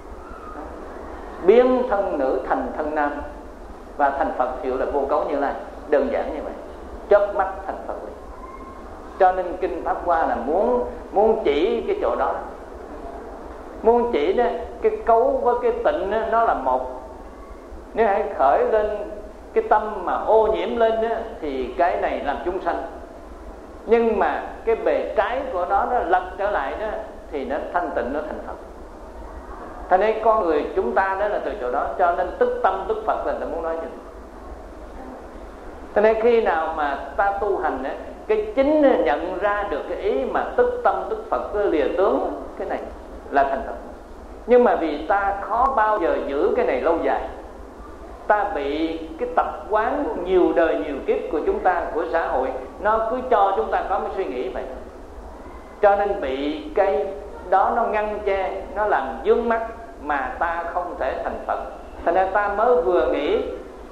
biến thân nữ thành thân nam, và thành Phật hiệu là Vô Cấu Như Lai. Đơn giản như vậy, chớp mắt thành Phật liền. Cho nên kinh Pháp Hoa là muốn muốn chỉ cái chỗ đó, muốn chỉ đó, cái cấu với cái tịnh đó, nó là một. Nếu hãy khởi lên cái tâm mà ô nhiễm lên đó, thì cái này làm chúng sanh. Nhưng mà cái bề trái của nó nó lật trở lại đó, thì nó thanh tịnh, nó thành Phật. Thế nên con người chúng ta đó là từ chỗ đó, cho nên tức tâm tức Phật là ta muốn nói gì. Thế nên khi nào mà ta tu hành đó, cái chính nhận ra được cái ý mà tức tâm tức Phật, cái lìa tướng, cái này là thành Phật. Nhưng mà vì ta khó bao giờ giữ cái này lâu dài, ta bị cái tập quán nhiều đời nhiều kiếp của chúng ta, của xã hội, nó cứ cho chúng ta có một suy nghĩ vậy, cho nên bị cái đó nó ngăn che, nó làm vướng mắc mà ta không thể thành Phật. Thành ra ta mới vừa nghĩ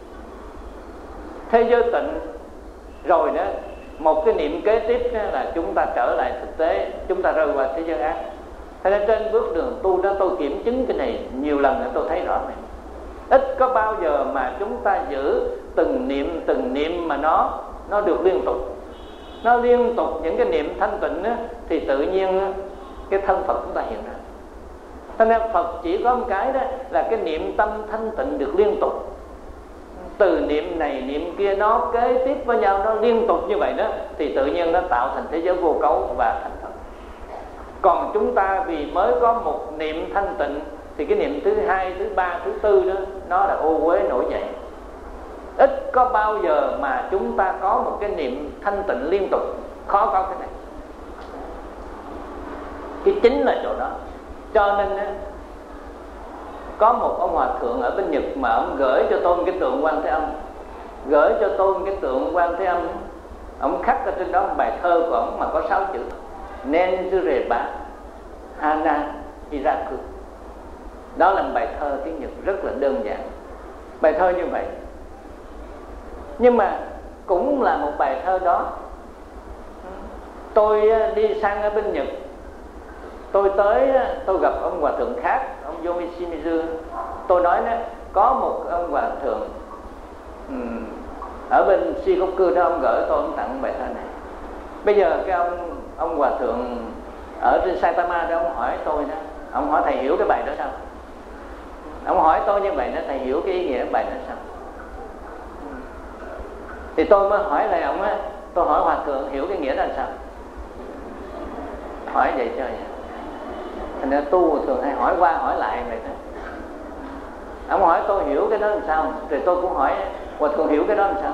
thế giới tịnh rồi đó, một cái niệm kế tiếp đó là chúng ta trở lại thực tế, chúng ta rơi vào thế giới ác. Thế nên trên bước đường tu đó tôi kiểm chứng cái này nhiều lần nữa, tôi thấy rõ này. Ít có bao giờ mà chúng ta giữ từng niệm từng niệm mà nó nó được liên tục, nó liên tục những cái niệm thanh tịnh đó, thì tự nhiên cái thân Phật chúng ta hiện ra. Cho nên Phật chỉ có một cái đó là cái niệm tâm thanh tịnh được liên tục, từ niệm này niệm kia nó kế tiếp với nhau, nó liên tục như vậy đó, thì tự nhiên nó tạo thành thế giới vô cấu và thành Phật. Còn chúng ta vì mới có một niệm thanh tịnh, thì cái niệm thứ hai, thứ ba, thứ tư đó nó là ô uế nổi dậy. Ít có bao giờ mà chúng ta có một cái niệm thanh tịnh liên tục, khó có cái này. Cái chính là chỗ đó. Cho nên có một ông hòa thượng ở bên Nhật mà ông gửi cho tôi một cái tượng Quan Thế Âm, gửi cho tôi một cái tượng Quan Thế Âm. Ông khắc ở trên đó một bài thơ của ông mà có sáu chữ Nenjureba Hana Hiraku. Đó là một bài thơ tiếng Nhật rất là đơn giản, bài thơ như vậy. Nhưng mà cũng là một bài thơ đó, tôi đi sang ở bên Nhật, tôi tới tôi gặp ông hòa thượng khác, ông Yomishimizu. Tôi nói đó, có một ông hòa thượng um, ở bên Shikoku đó, ông gửi tôi, ông tặng bài thơ này. Bây giờ cái ông ông hòa thượng ở trên Saitama đó, ông hỏi tôi đó, ông hỏi thầy hiểu cái bài đó sao? Ông hỏi tôi như vậy đó, thầy hiểu cái ý nghĩa bài đó sao? Thì tôi mới hỏi lại ông á, tôi hỏi hòa thượng hiểu cái nghĩa đó là sao? Hỏi vậy cho vậy. Thành ra tu thường hay hỏi qua hỏi lại vậy đó. Ông hỏi tôi hiểu cái đó làm sao, rồi tôi cũng hỏi hòa thượng hiểu cái đó làm sao.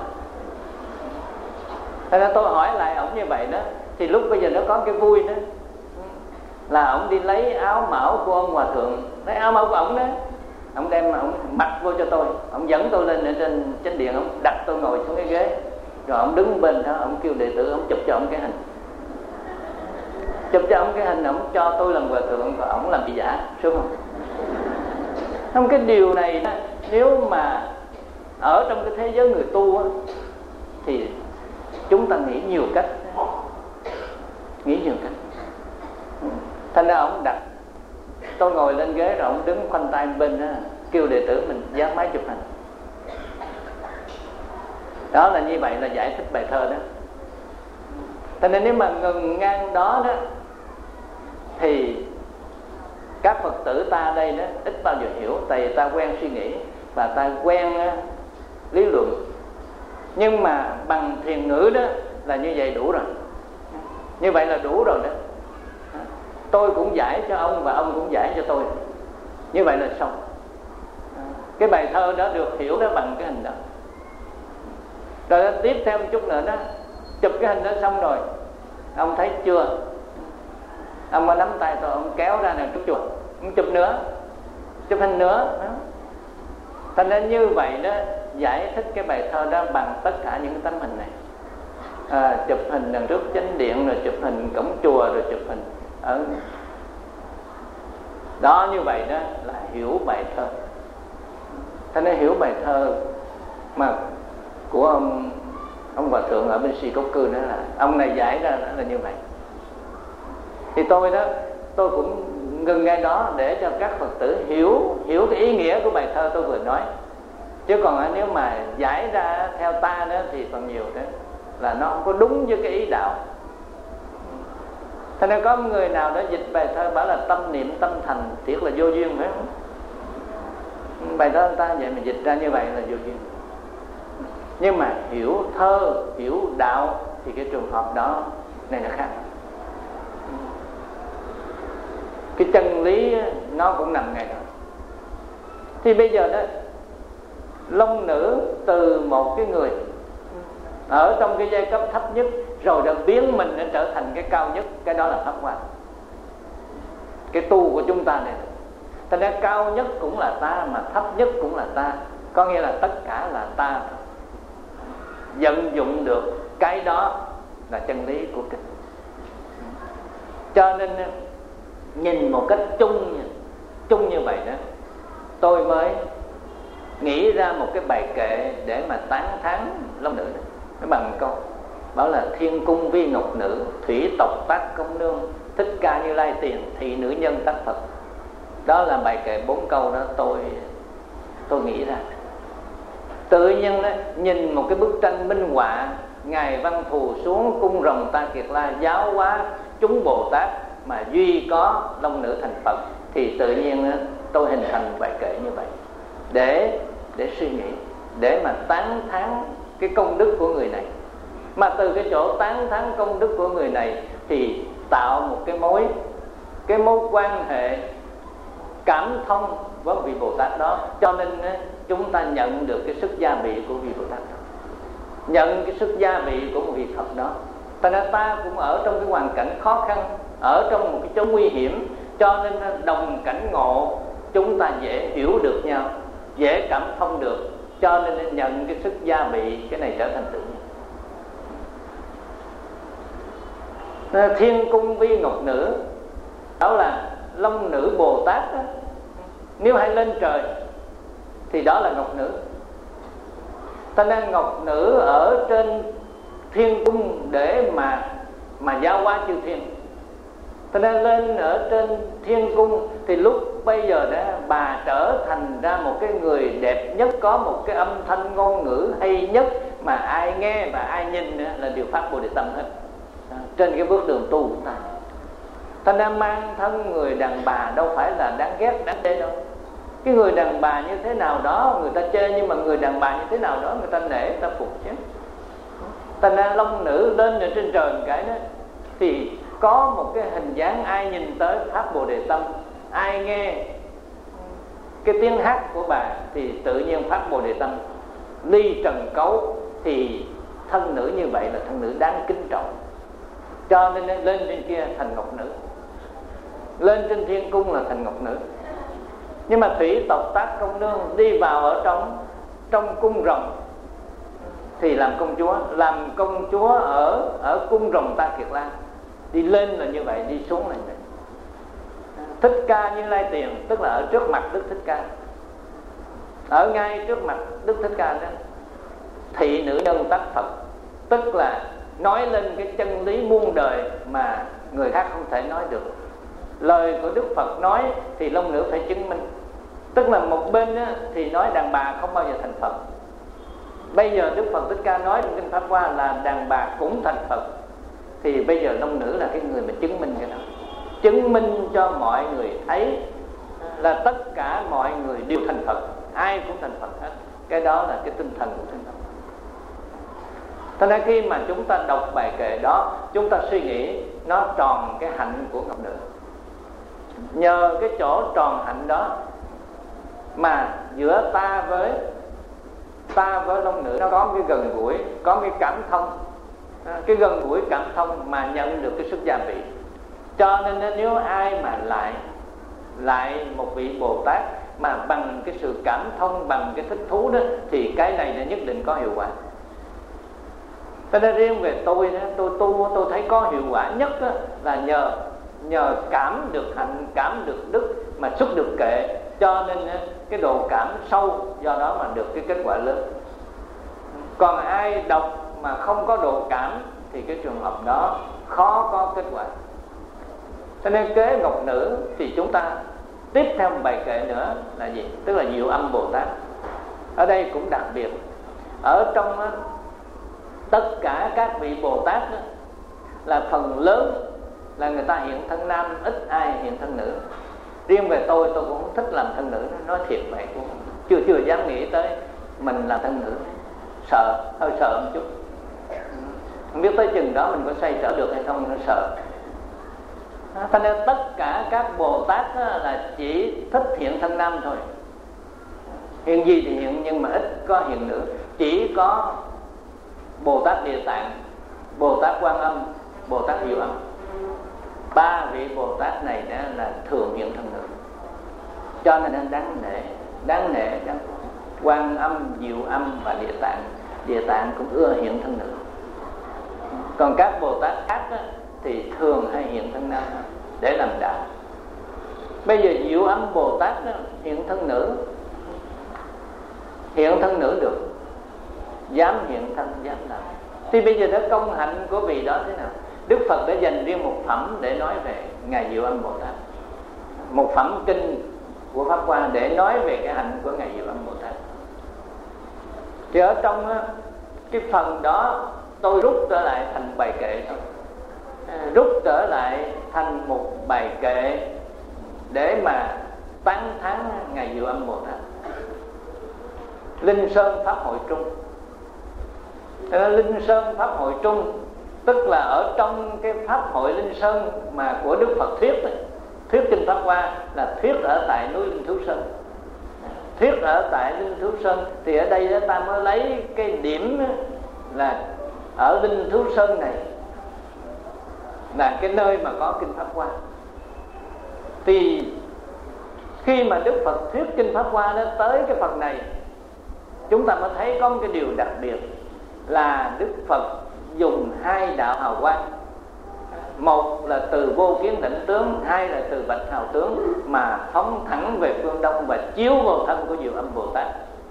Thành ra tôi hỏi lại ổng như vậy đó. Thì lúc bây giờ nó có cái vui đó, là ổng đi lấy áo mão của ông hòa thượng, lấy áo mão của ổng đó, ổng đem ổng mặc vô cho tôi, ổng dẫn tôi lên ở trên chánh điện, ổng đặt tôi ngồi xuống cái ghế, rồi ổng đứng bên đó, ổng kêu đệ tử ổng chụp cho ổng cái hình, chụp cho ổng cái hình, ổng cho tôi làm hòa thượng, và ổng làm bị giả, sướng không? Không, cái điều này đó, nếu mà ở trong cái thế giới người tu á, thì chúng ta nghĩ nhiều cách, nghĩ nhiều cách. Thành ra ổng đặt tôi ngồi lên ghế, rồi ổng đứng khoanh tay bên đó, kêu đệ tử mình dán máy chụp hình. Đó là như vậy là giải thích bài thơ đó. Thành nên nếu mà ngừng ngang đó đó, thì các Phật tử ta đây đó ít bao giờ hiểu, tại vì ta quen suy nghĩ và ta quen uh, lý luận. Nhưng mà bằng thiền ngữ đó là như vậy đủ rồi, như vậy là đủ rồi đó. Tôi cũng giải cho ông và ông cũng giải cho tôi, như vậy là xong. Cái bài thơ đó được hiểu đó bằng cái hình đó. Rồi tiếp theo một chút nữa đó, chụp cái hình đó xong rồi, ông thấy chưa, ông mới nắm tay tôi, ông kéo ra nè, chút chùa, ông chụp nữa, chụp hình nữa đó. Thành ra như vậy đó, giải thích cái bài thơ đó bằng tất cả những tấm hình này. À, chụp hình đằng trước chánh điện, rồi chụp hình cổng chùa, rồi chụp hình ở đó, như vậy đó là hiểu bài thơ. Thế nên hiểu bài thơ mà của ông ông hòa thượng ở bên Shikoku đó, là ông này giải ra là như vậy. Thì tôi đó, tôi cũng ngừng ngay đó để cho các Phật tử hiểu hiểu cái ý nghĩa của bài thơ tôi vừa nói. Chứ còn nếu mà giải ra theo ta đó thì còn nhiều đó là nó không có đúng với cái ý đạo. Thế nên có người nào đó dịch bài thơ bảo là tâm niệm tâm thành, thiệt là vô duyên, phải không? Bài thơ người ta vậy mà dịch ra như vậy là vô duyên. Nhưng mà hiểu thơ, hiểu đạo thì cái trường hợp đó này là khác. Cái chân lý nó cũng nằm ngay đó. Thì bây giờ đó, long nữ từ một cái người ở trong cái giai cấp thấp nhất, rồi đã biến mình để trở thành cái cao nhất, cái đó là pháp hoa. Cái tu của chúng ta này, thành ra cao nhất cũng là ta, mà thấp nhất cũng là ta, có nghĩa là tất cả là ta. Vận dụng được cái đó là chân lý của kinh. Cho nên nhìn một cách chung chung như vậy đó, tôi mới nghĩ ra một cái bài kệ để mà tán thán long nữ đó. Nó bằng câu bảo là thiên cung vi ngọc nữ, thủy tộc tác công nương, thích ca Như Lai tiền, thị nữ nhân tác Phật. Đó là bài kệ bốn câu đó tôi tôi nghĩ ra. Tự nhiên đó, nhìn một cái bức tranh minh họa ngài Văn Thù xuống cung rồng Ta Kiệt La giáo hóa chúng Bồ Tát mà duy có long nữ thành Phật, thì tự nhiên đó, tôi hình thành bài kệ như vậy để để suy nghĩ, để mà tán thán cái công đức của người này. Mà từ cái chỗ tán thán công đức của người này thì tạo một cái mối cái mối quan hệ cảm thông với vị Bồ Tát đó. Cho nên chúng ta nhận được cái sức gia bị của vị Bồ Tát đó, nhận cái sức gia bị của một vị Phật đó. Thành ra ta cũng ở trong cái hoàn cảnh khó khăn, ở trong một cái chỗ nguy hiểm, cho nên đồng cảnh ngộ, chúng ta dễ hiểu được nhau, dễ cảm thông được, cho nên nhận cái sức gia bị, cái này trở thành tự nhiên. Thiên cung vi ngọc nữ, đó là long nữ Bồ Tát đó. Nếu hay lên trời thì đó là ngọc nữ. Thành ra ngọc nữ ở trên thiên cung để mà mà giáo hóa chư thiên. Cho nên lên ở trên thiên cung thì lúc bây giờ đó bà trở thành ra một cái người đẹp nhất, có một cái âm thanh ngôn ngữ hay nhất mà ai nghe và ai nhìn nữa là đều phát Bồ Đề tâm hết. Trên cái bước đường tu của ta, ta đang mang thân người đàn bà đâu phải là đáng ghét đáng chê đâu. Cái người đàn bà như thế nào đó người ta chê, nhưng mà người đàn bà như thế nào đó người ta nể, người ta phục chứ. Thành ra long nữ lên ở trên trời một cái đó thì có một cái hình dáng, ai nhìn tới phát Bồ Đề tâm, ai nghe cái tiếng hát của bà thì tự nhiên phát Bồ Đề tâm. Ly trần cấu thì thân nữ như vậy là thân nữ đáng kính trọng, cho nên lên trên kia thành ngọc nữ, lên trên thiên cung là thành ngọc nữ. Nhưng mà thủy tộc Tác Công Nương đi vào ở trong trong cung rồng thì làm công chúa, làm công chúa ở ở cung rồng Ta Kiệt Lan. Đi lên là như vậy, đi xuống là như vậy. Thích Ca Như Lai Tiền tức là ở trước mặt Đức Thích Ca, ở ngay trước mặt Đức Thích Ca đó. Thị nữ nhân tác Phật tức là nói lên cái chân lý muôn đời mà người khác không thể nói được. Lời của Đức Phật nói thì long nữ phải chứng minh. Tức là một bên á, thì nói đàn bà không bao giờ thành Phật. Bây giờ Đức Phật Thích Ca nói trong kinh Pháp Hoa là đàn bà cũng thành Phật, thì bây giờ long nữ là cái người mà chứng minh cái đó, chứng minh cho mọi người thấy là tất cả mọi người đều thành Phật, ai cũng thành Phật hết. Cái đó là cái tinh thần của Kinh Pháp. Thế nên khi mà chúng ta đọc bài kệ đó, chúng ta suy nghĩ nó tròn cái hạnh của ngọc nữ. Nhờ cái chỗ tròn hạnh đó mà giữa ta với ta với long nữ nó có cái gần gũi, có cái cảm thông, cái gần gũi cảm thông mà nhận được cái sức gia vị. Cho nên nếu ai mà lại lại một vị Bồ Tát mà bằng cái sự cảm thông, bằng cái thích thú đó, thì cái này nó nhất định có hiệu quả. Cho nên riêng về tôi đó, tôi tu tôi thấy có hiệu quả nhất đó, là nhờ nhờ cảm được hạnh, cảm được đức mà xuất được kệ, cho nên cái độ cảm sâu, do đó mà được cái kết quả lớn. Còn ai đọc mà không có độ cảm thì cái trường hợp đó khó có kết quả. Cho nên kế ngọc nữ thì chúng ta tiếp theo một bài kệ nữa là gì? Tức là Diệu Âm Bồ Tát. Ở đây cũng đặc biệt, ở trong đó, tất cả các vị Bồ Tát đó, là phần lớn là người ta hiện thân nam, ít ai hiện thân nữ. Riêng về tôi, tôi cũng không thích làm thân nữ, nói thiệt vậy, cũng chưa chưa dám nghĩ tới mình là thân nữ, sợ, hơi sợ một chút. Không biết tới chừng đó mình có xoay trở được hay không, nó sợ. Cho nên tất cả các Bồ Tát là chỉ thích hiện thân nam thôi. Hiện gì thì hiện, nhưng mà ít có hiện nữ. Chỉ có Bồ Tát Địa Tạng, Bồ Tát Quan Âm, Bồ Tát Diệu Âm, ba vị Bồ Tát này đã là thường hiện thân nữ. Cho nên đáng nể, đáng nể đáng Quan Âm, Diệu Âm và Địa Tạng. Địa Tạng cũng ưa hiện thân nữ. Còn các Bồ Tát khác á, thì thường hay hiện thân nam để làm đạo. Bây giờ Diệu Âm Bồ Tát đó, hiện thân nữ, hiện thân nữ được, dám hiện thân, dám làm. Thì bây giờ đó công hạnh của vị đó thế nào? Đức Phật đã dành riêng một phẩm để nói về Ngài Diệu Âm Bồ Tát, một phẩm kinh của Pháp Hoa để nói về cái hạnh của Ngài Diệu Âm Bồ Tát. Thì ở trong á, cái phần đó tôi rút trở lại thành bài kệ thôi, rút trở lại thành một bài kệ để mà tán thán Ngài Diệu Âm Bồ Tát. Linh Sơn Pháp Hội Trung. Linh Sơn Pháp Hội Trung tức là ở trong cái Pháp Hội Linh Sơn mà của Đức Phật thuyết này, thuyết kinh Pháp Hoa là thuyết ở tại núi Linh Thú Sơn. Thuyết ở tại Linh Thú Sơn thì ở đây ta mới lấy cái điểm là ở Linh Thú Sơn này là cái nơi mà có kinh Pháp Hoa. Thì khi mà Đức Phật thuyết kinh Pháp Hoa đó tới cái phần này, chúng ta mới thấy có một cái điều đặc biệt là Đức Phật dùng hai đạo hào quang, một là từ Vô Kiến Định Tướng, hai là từ Bạch Hào Tướng, mà phóng thẳng về phương Đông và chiếu vào thân của Diệu Âm Bồ Tát,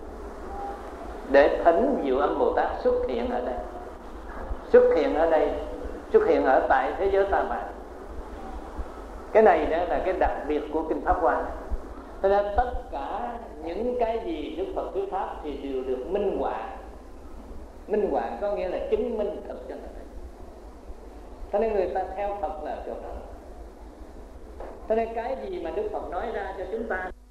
để thỉnh Diệu Âm Bồ Tát xuất hiện ở đây, xuất hiện ở đây, xuất hiện ở tại thế giới Ta Bà. Cái này đó là cái đặc biệt của kinh Pháp Hoa. Thế nên tất cả những cái gì Đức Phật thuyết pháp thì đều được minh họa. Minh họa có nghĩa là chứng minh thật cho người. Thế nên người ta theo Phật là chỗ đó. Thế nên cái gì mà Đức Phật nói ra cho chúng ta